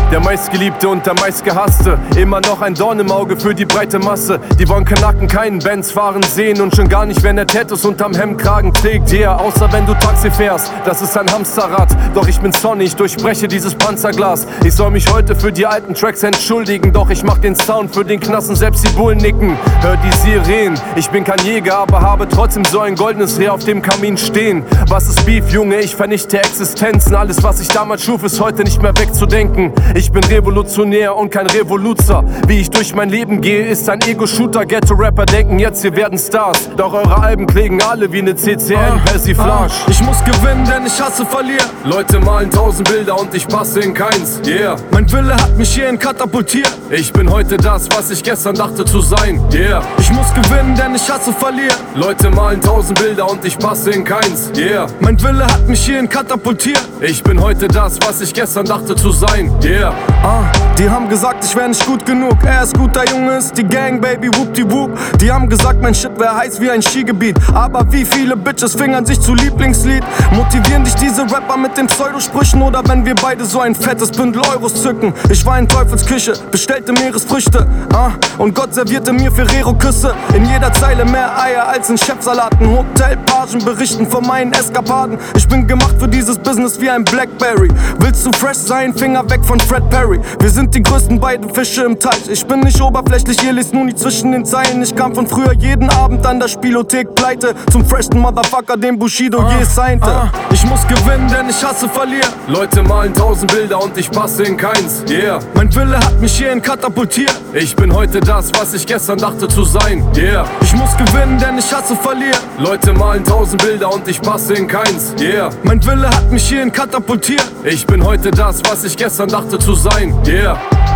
Der meistgeliebte und der meistgehasste, immer noch ein Dorn im Auge für die breite Masse. Die wollen knacken, keinen Benz fahren sehen und schon gar nicht, wenn er Tattoos unterm Hemdkragen trägt. Yeah, außer wenn du Taxi fährst, das ist ein Hamsterrad. Doch ich bin Sonny, ich durchbreche dieses Panzerglas. Ich soll mich heute für die alten Tracks entschuldigen, doch ich mach den Sound für den Knassen, selbst die Bullen nicken. Hör die Sirenen, ich bin kein Jäger, aber habe trotzdem so ein goldenes Reh auf dem Kamin stehen. Was ist Beef, Junge? Ich vernichte Existenzen. Alles, was ich damals schuf, ist heute nicht mehr wegzudenken. Ich bin revolutionär und kein Revoluzer. Wie ich durch mein Leben gehe, ist ein Ego-Shooter. Ghetto-Rapper denken jetzt, wir werden Stars. Doch eure Alben klingen alle wie eine CCN-Persiflage. Ich muss gewinnen, denn ich hasse verlieren. Leute malen 1000 Bilder und ich passe in keins. Yeah. Mein Wille hat mich hierhin katapultiert. Ich bin heute das, was ich gestern dachte zu sein. Yeah. Ich muss gewinnen, denn ich hasse verlieren. Leute malen 1000 Bilder und ich passe in keins. Yeah. Mein Wille hat mich hierhin katapultiert. Ich bin heute das, was ich gestern dachte zu sein. Yeah. Die haben gesagt, ich wär nicht gut genug. Er ist guter Junge, ist die Gang, Baby, whoop-die-whoop. Die haben gesagt, mein Shit wär heiß wie ein Skigebiet. Aber wie viele Bitches fingern sich zu Lieblingslied? Motivieren dich diese Rapper mit den Pseudosprüchen oder wenn wir beide so ein fettes Bündel Euros zücken? Ich war in Teufels Küche, bestellte Meeresfrüchte. Und Gott servierte mir Ferrero-Küsse. In jeder Zeile mehr Eier als in Chefsalaten. Hotelpagen berichten von meinen Eskapaden. Ich bin gemacht für dieses Business wie ein Blackberry. Willst du fresh sein? Finger weg von Fred Perry. Wir sind die größten beiden Fische im Teich. Ich bin nicht oberflächlich, ihr lest nur nicht zwischen den Zeilen. Ich kam von früher jeden Abend an der Spielothek pleite. Zum freshen Motherfucker, den Bushido je signte. Ich muss gewinnen, denn ich hasse verlieren. Leute malen 1000 Bilder und ich passe in keins. Yeah. Mein Wille hat mich hierhin katapultiert. Ich bin heute das, was ich gestern dachte zu sein. Yeah. Ich muss gewinnen, denn ich hasse verlieren. Leute malen 1000 Bilder und ich passe in keins. Yeah. Mein Wille hat mich hierhin katapultiert. Ich bin heute das, was ich gestern dachte zu sein. Yeah.